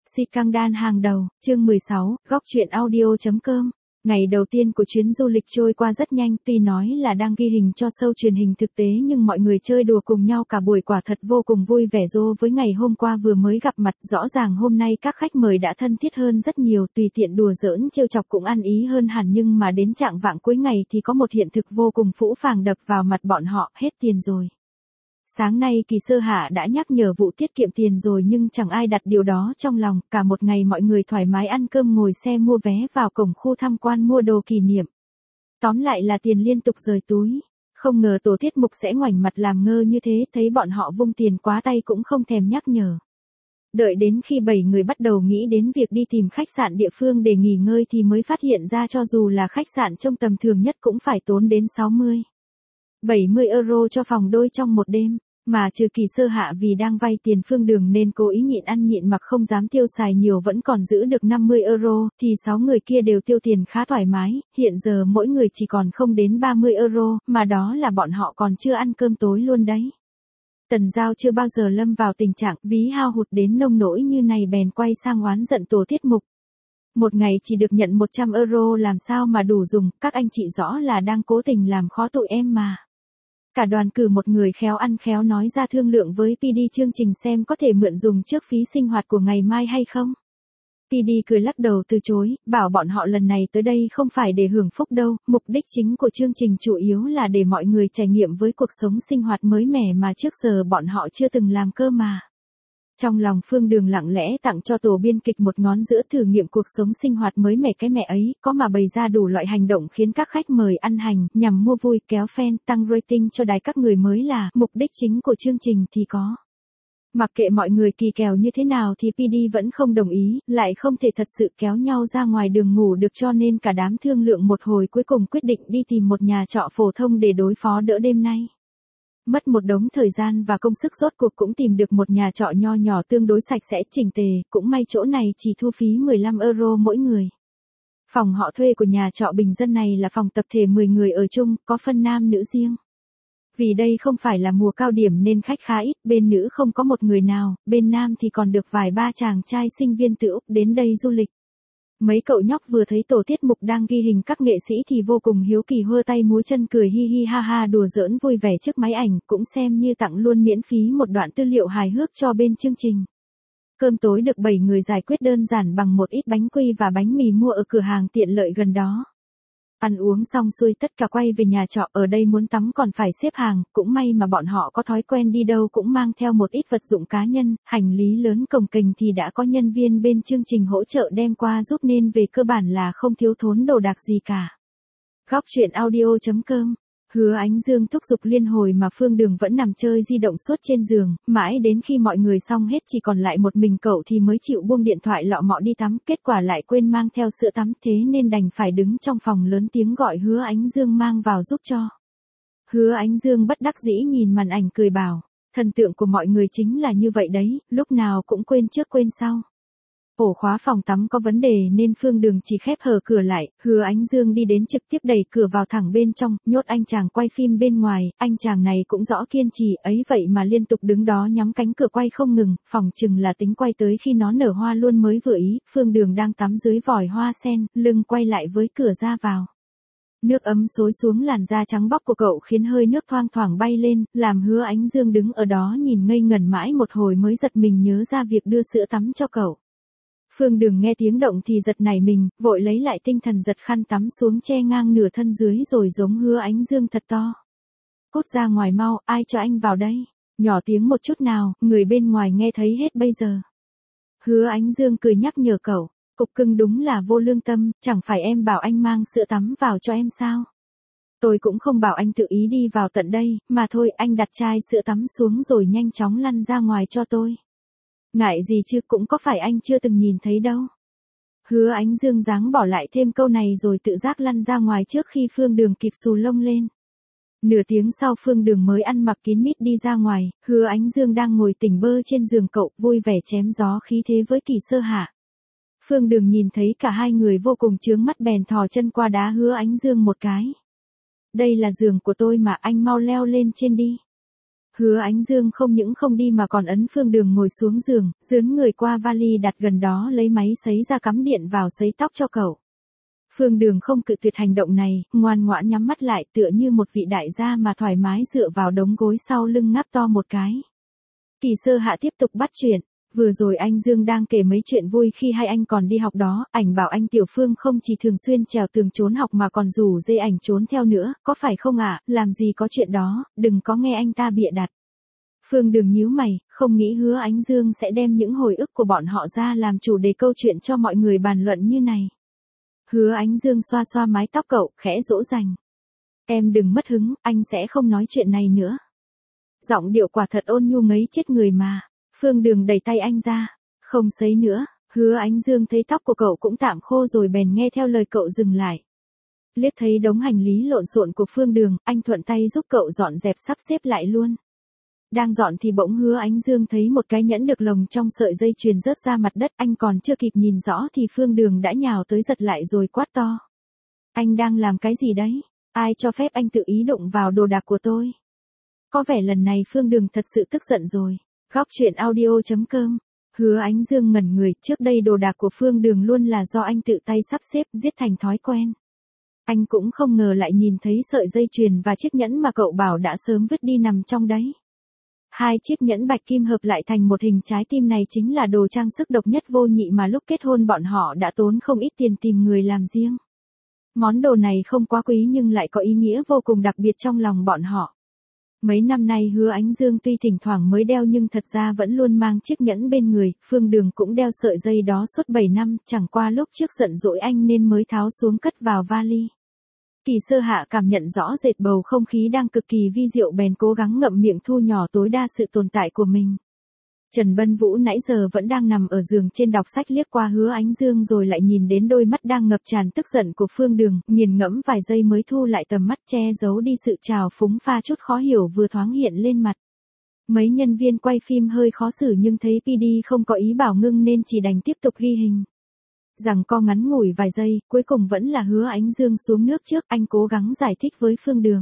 Si căng đan hàng đầu, chương 16, góc truyện audio.com. Ngày đầu tiên của chuyến du lịch trôi qua rất nhanh, tuy nói là đang ghi hình cho show truyền hình thực tế nhưng mọi người chơi đùa cùng nhau cả buổi quả thật vô cùng vui vẻ rô với ngày hôm qua vừa mới gặp mặt. Rõ ràng hôm nay các khách mời đã thân thiết hơn rất nhiều, tùy tiện đùa giỡn trêu chọc cũng ăn ý hơn hẳn, nhưng mà đến trạng vạng cuối ngày thì có một hiện thực vô cùng phũ phàng đập vào mặt bọn họ: hết tiền rồi. Sáng nay Kỳ Sơ Hạ đã nhắc nhở vụ tiết kiệm tiền rồi nhưng chẳng ai đặt điều đó trong lòng, cả một ngày mọi người thoải mái ăn cơm ngồi xe mua vé vào cổng khu tham quan mua đồ kỷ niệm. Tóm lại là tiền liên tục rời túi. Không ngờ tổ tiết mục sẽ ngoảnh mặt làm ngơ như thế, thấy bọn họ vung tiền quá tay cũng không thèm nhắc nhở. Đợi đến khi 7 người bắt đầu nghĩ đến việc đi tìm khách sạn địa phương để nghỉ ngơi thì mới phát hiện ra cho dù là khách sạn trông tầm thường nhất cũng phải tốn đến 70 euro cho phòng đôi trong một đêm. Mà trừ Kỳ Sơ Hạ vì đang vay tiền Phương Đường nên cố ý nhịn ăn nhịn mặc không dám tiêu xài nhiều vẫn còn giữ được 50 euro, thì 6 người kia đều tiêu tiền khá thoải mái, hiện giờ mỗi người chỉ còn không đến 30 euro, mà đó là bọn họ còn chưa ăn cơm tối luôn đấy. Tần Giao chưa bao giờ lâm vào tình trạng ví hao hụt đến nông nỗi như này, bèn quay sang oán giận tổ tiết mục. Một ngày chỉ được nhận 100 euro làm sao mà đủ dùng, các anh chị rõ là đang cố tình làm khó tụi em mà. Cả đoàn cử một người khéo ăn khéo nói ra thương lượng với PD chương trình xem có thể mượn dùng trước phí sinh hoạt của ngày mai hay không. PD cười lắc đầu từ chối, bảo bọn họ lần này tới đây không phải để hưởng phúc đâu, mục đích chính của chương trình chủ yếu là để mọi người trải nghiệm với cuộc sống sinh hoạt mới mẻ mà trước giờ bọn họ chưa từng làm cơ mà. Trong lòng Phương Đường lặng lẽ tặng cho tổ biên kịch một ngón giữa thử nghiệm cuộc sống sinh hoạt mới mẻ cái mẹ ấy, có mà bày ra đủ loại hành động khiến các khách mời ăn hành, nhằm mua vui, kéo fan, tăng rating cho đài các người mới là mục đích chính của chương trình thì có. Mặc kệ mọi người kỳ kèo như thế nào thì PD vẫn không đồng ý, lại không thể thật sự kéo nhau ra ngoài đường ngủ được cho nên cả đám thương lượng một hồi cuối cùng quyết định đi tìm một nhà trọ phổ thông để đối phó đỡ đêm nay. Mất một đống thời gian và công sức rốt cuộc cũng tìm được một nhà trọ nho nhỏ tương đối sạch sẽ chỉnh tề, cũng may chỗ này chỉ thu phí 15 euro mỗi người. Phòng họ thuê của nhà trọ bình dân này là phòng tập thể 10 người ở chung, có phân nam nữ riêng. Vì đây không phải là mùa cao điểm nên khách khá ít, bên nữ không có một người nào, bên nam thì còn được vài ba chàng trai sinh viên từ Úc đến đây du lịch. Mấy cậu nhóc vừa thấy tổ tiết mục đang ghi hình các nghệ sĩ thì vô cùng hiếu kỳ hơ tay múa chân cười hi hi ha ha đùa giỡn vui vẻ trước máy ảnh, cũng xem như tặng luôn miễn phí một đoạn tư liệu hài hước cho bên chương trình. Cơm tối được 7 người giải quyết đơn giản bằng một ít bánh quy và bánh mì mua ở cửa hàng tiện lợi gần đó. Ăn uống xong xuôi tất cả quay về nhà trọ, ở đây muốn tắm còn phải xếp hàng, cũng may mà bọn họ có thói quen đi đâu cũng mang theo một ít vật dụng cá nhân, hành lý lớn cồng kềnh thì đã có nhân viên bên chương trình hỗ trợ đem qua giúp nên về cơ bản là không thiếu thốn đồ đạc gì cả. Góc truyện audio.com. Hứa Ánh Dương thúc giục liên hồi mà Phương Đường vẫn nằm chơi di động suốt trên giường, mãi đến khi mọi người xong hết chỉ còn lại một mình cậu thì mới chịu buông điện thoại lọ mọ đi tắm, kết quả lại quên mang theo sữa tắm thế nên đành phải đứng trong phòng lớn tiếng gọi Hứa Ánh Dương mang vào giúp cho. Hứa Ánh Dương bất đắc dĩ nhìn màn ảnh cười bảo, thần tượng của mọi người chính là như vậy đấy, lúc nào cũng quên trước quên sau. Ổ khóa phòng tắm có vấn đề nên Phương Đường chỉ khép hờ cửa lại, Hứa Ánh Dương đi đến trực tiếp đẩy cửa vào thẳng bên trong, nhốt anh chàng quay phim bên ngoài, anh chàng này cũng rõ kiên trì ấy vậy mà liên tục đứng đó nhắm cánh cửa quay không ngừng, phòng chừng là tính quay tới khi nó nở hoa luôn mới vừa ý. Phương Đường đang tắm dưới vòi hoa sen, lưng quay lại với cửa ra vào. Nước ấm xối xuống làn da trắng bóc của cậu khiến hơi nước thoang thoảng bay lên, làm Hứa Ánh Dương đứng ở đó nhìn ngây ngẩn mãi một hồi mới giật mình nhớ ra việc đưa sữa tắm cho cậu. Phương Đường nghe tiếng động thì giật nảy mình, vội lấy lại tinh thần giật khăn tắm xuống che ngang nửa thân dưới rồi giống Hứa Ánh Dương thật to. Cút ra ngoài mau, ai cho anh vào đây? Nhỏ tiếng một chút nào, người bên ngoài nghe thấy hết bây giờ. Hứa Ánh Dương cười nhắc nhở cậu, cục cưng đúng là vô lương tâm, chẳng phải em bảo anh mang sữa tắm vào cho em sao? Tôi cũng không bảo anh tự ý đi vào tận đây, mà thôi anh đặt chai sữa tắm xuống rồi nhanh chóng lăn ra ngoài cho tôi. Ngại gì chứ, cũng có phải anh chưa từng nhìn thấy đâu. Hứa Ánh Dương dáng bỏ lại thêm câu này rồi tự giác lăn ra ngoài trước khi Phương Đường kịp xù lông lên. Nửa tiếng sau Phương Đường mới ăn mặc kín mít đi ra ngoài, Hứa Ánh Dương đang ngồi tỉnh bơ trên giường cậu vui vẻ chém gió khí thế với Kỳ Sơ Hạ. Phương Đường nhìn thấy cả hai người vô cùng chướng mắt bèn thò chân qua đá Hứa Ánh Dương một cái. Đây là giường của tôi mà, anh mau leo lên trên đi. Hứa Ánh Dương không những không đi mà còn ấn Phương Đường ngồi xuống giường, dướn người qua vali đặt gần đó lấy máy sấy ra cắm điện vào sấy tóc cho cậu. Phương Đường không cự tuyệt hành động này, ngoan ngoãn nhắm mắt lại tựa như một vị đại gia mà thoải mái dựa vào đống gối sau lưng ngáp to một cái. Kỳ Sơ Hạ tiếp tục bắt chuyện. Vừa rồi anh Dương đang kể mấy chuyện vui khi hai anh còn đi học đó, ảnh bảo anh Tiểu Phương không chỉ thường xuyên trèo tường trốn học mà còn rủ dê ảnh trốn theo nữa, có phải không ạ? Làm gì có chuyện đó, đừng có nghe anh ta bịa đặt. Phương Đường nhíu mày, không nghĩ Hứa Ánh Dương sẽ đem những hồi ức của bọn họ ra làm chủ đề câu chuyện cho mọi người bàn luận như này. Hứa Ánh Dương xoa xoa mái tóc cậu, khẽ dỗ dành. Em đừng mất hứng, anh sẽ không nói chuyện này nữa. Giọng điệu quả thật ôn nhu ngấy chết người mà. Phương Đường đẩy tay anh ra. Không sấy nữa. Hứa Ánh Dương thấy tóc của cậu cũng tạm khô rồi bèn nghe theo lời cậu dừng lại. Liếc thấy đống hành lý lộn xộn của Phương Đường, anh thuận tay giúp cậu dọn dẹp sắp xếp lại luôn. Đang dọn thì bỗng Hứa Ánh Dương thấy một cái nhẫn được lồng trong sợi dây chuyền rớt ra mặt đất, anh còn chưa kịp nhìn rõ thì Phương Đường đã nhào tới giật lại rồi quát to. Anh đang làm cái gì đấy? Ai cho phép anh tự ý đụng vào đồ đạc của tôi? Có vẻ lần này Phương Đường thật sự tức giận rồi. Góc truyện audio.com. Hứa Ánh Dương ngẩn người, trước đây đồ đạc của Phương Đường luôn là do anh tự tay sắp xếp, giết thành thói quen. Anh cũng không ngờ lại nhìn thấy sợi dây chuyền và chiếc nhẫn mà cậu bảo đã sớm vứt đi nằm trong đấy. Hai chiếc nhẫn bạch kim hợp lại thành một hình trái tim này chính là đồ trang sức độc nhất vô nhị mà lúc kết hôn bọn họ đã tốn không ít tiền tìm người làm riêng. Món đồ này không quá quý nhưng lại có ý nghĩa vô cùng đặc biệt trong lòng bọn họ. Mấy năm nay Hứa Ánh Dương tuy thỉnh thoảng mới đeo nhưng thật ra vẫn luôn mang chiếc nhẫn bên người, Phương Đường cũng đeo sợi dây đó suốt 7 năm, chẳng qua lúc trước giận dỗi anh nên mới tháo xuống cất vào vali. Kỳ Sơ Hạ cảm nhận rõ rệt bầu không khí đang cực kỳ vi diệu bèn cố gắng ngậm miệng thu nhỏ tối đa sự tồn tại của mình. Trần Bân Vũ nãy giờ vẫn đang nằm ở giường trên đọc sách liếc qua Hứa Ánh Dương rồi lại nhìn đến đôi mắt đang ngập tràn tức giận của Phương Đường, nghiền ngẫm vài giây mới thu lại tầm mắt che giấu đi sự trào phúng pha chút khó hiểu vừa thoáng hiện lên mặt. Mấy nhân viên quay phim hơi khó xử nhưng thấy PD không có ý bảo ngưng nên chỉ đành tiếp tục ghi hình. Rằng co ngắn ngủi vài giây, cuối cùng vẫn là Hứa Ánh Dương xuống nước trước, anh cố gắng giải thích với Phương Đường.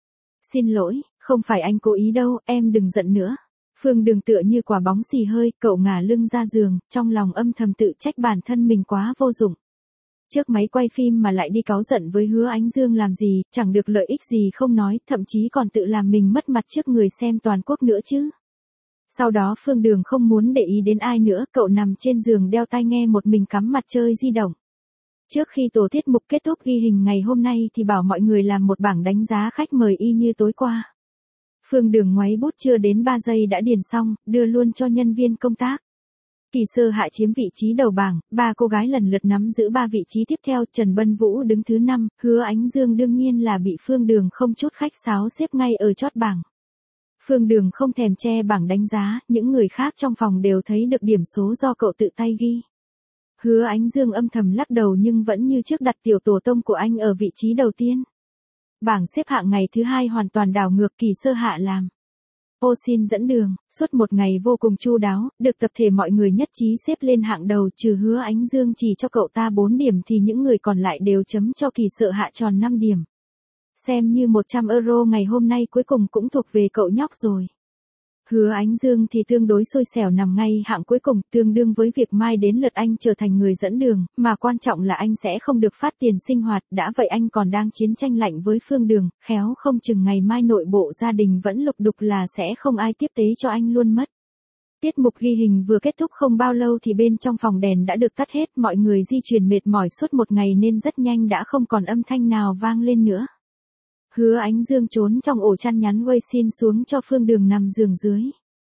Xin lỗi, không phải anh cố ý đâu, em đừng giận nữa. Phương Đường tựa như quả bóng xì hơi, cậu ngả lưng ra giường, trong lòng âm thầm tự trách bản thân mình quá vô dụng. Trước máy quay phim mà lại đi cáu giận với Hứa Ánh Dương làm gì, chẳng được lợi ích gì không nói, thậm chí còn tự làm mình mất mặt trước người xem toàn quốc nữa chứ. Sau đó Phương Đường không muốn để ý đến ai nữa, cậu nằm trên giường đeo tai nghe một mình cắm mặt chơi di động. Trước khi tổ tiết mục kết thúc ghi hình ngày hôm nay thì bảo mọi người làm một bảng đánh giá khách mời y như tối qua. Phương Đường ngoáy bút chưa đến 3 giây đã điền xong, đưa luôn cho nhân viên công tác. Kỳ Sơ Hạ chiếm vị trí đầu bảng, 3 cô gái lần lượt nắm giữ 3 vị trí tiếp theo, Trần Bân Vũ đứng thứ 5, Hứa Ánh Dương đương nhiên là bị Phương Đường không chút khách sáo xếp ngay ở chót bảng. Phương Đường không thèm che bảng đánh giá, những người khác trong phòng đều thấy được điểm số do cậu tự tay ghi. Hứa Ánh Dương âm thầm lắc đầu nhưng vẫn như trước đặt tiểu tổ tông của anh ở vị trí đầu tiên. Bảng xếp hạng ngày thứ 2 hoàn toàn đảo ngược, Kỳ Sơ Hạ làm ô xin dẫn đường, suốt một ngày vô cùng chu đáo, được tập thể mọi người nhất trí xếp lên hạng đầu, trừ Hứa Ánh Dương chỉ cho cậu ta 4 điểm thì những người còn lại đều chấm cho Kỳ Sơ Hạ tròn 5 điểm. Xem như 100 euro ngày hôm nay cuối cùng cũng thuộc về cậu nhóc rồi. Hứa Ánh Dương thì tương đối xui xẻo nằm ngay hạng cuối cùng, tương đương với việc mai đến lượt anh trở thành người dẫn đường, mà quan trọng là anh sẽ không được phát tiền sinh hoạt, đã vậy anh còn đang chiến tranh lạnh với Phương Đường, khéo không chừng ngày mai nội bộ gia đình vẫn lục đục là sẽ không ai tiếp tế cho anh luôn mất. Tiết mục ghi hình vừa kết thúc không bao lâu thì bên trong phòng đèn đã được tắt hết, mọi người di chuyển mệt mỏi suốt một ngày nên rất nhanh đã không còn âm thanh nào vang lên nữa. Hứa Ánh Dương trốn trong ổ chăn nhắn quay xin xuống cho Phương Đường nằm giường dưới.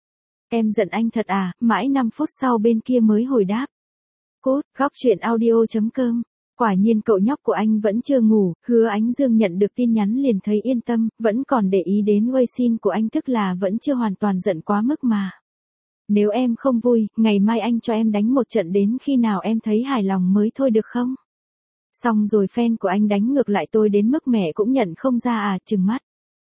Em giận anh thật à, mãi 5 phút sau bên kia mới hồi đáp. Cốt, góc truyện audio.com. Quả nhiên cậu nhóc của anh vẫn chưa ngủ, Hứa Ánh Dương nhận được tin nhắn liền thấy yên tâm, vẫn còn để ý đến quay xin của anh tức là vẫn chưa hoàn toàn giận quá mức mà. Nếu em không vui, ngày mai anh cho em đánh một trận đến khi nào em thấy hài lòng mới thôi được không? Xong rồi fan của anh đánh ngược lại tôi đến mức mẹ cũng nhận không ra à, trừng mắt.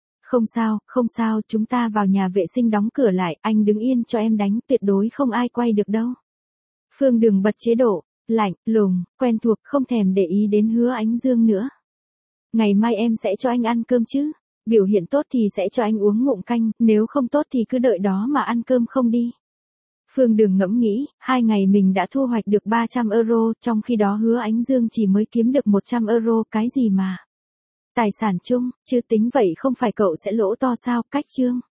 Không sao, chúng ta vào nhà vệ sinh đóng cửa lại, anh đứng yên cho em đánh, tuyệt đối không ai quay được đâu. Phương Đường bật chế độ, lạnh, lùng, quen thuộc, không thèm để ý đến Hứa Ánh Dương nữa. Ngày mai em sẽ cho anh ăn cơm chứ? Biểu hiện tốt thì sẽ cho anh uống ngụm canh, nếu không tốt thì cứ đợi đó mà ăn cơm không đi. Phương Đường ngẫm nghĩ, 2 ngày mình đã thu hoạch được 300 euro, trong khi đó Hứa Ánh Dương chỉ mới kiếm được 100 euro, cái gì mà. Tài sản chung, chứ tính vậy không phải cậu sẽ lỗ to sao, cách Trương.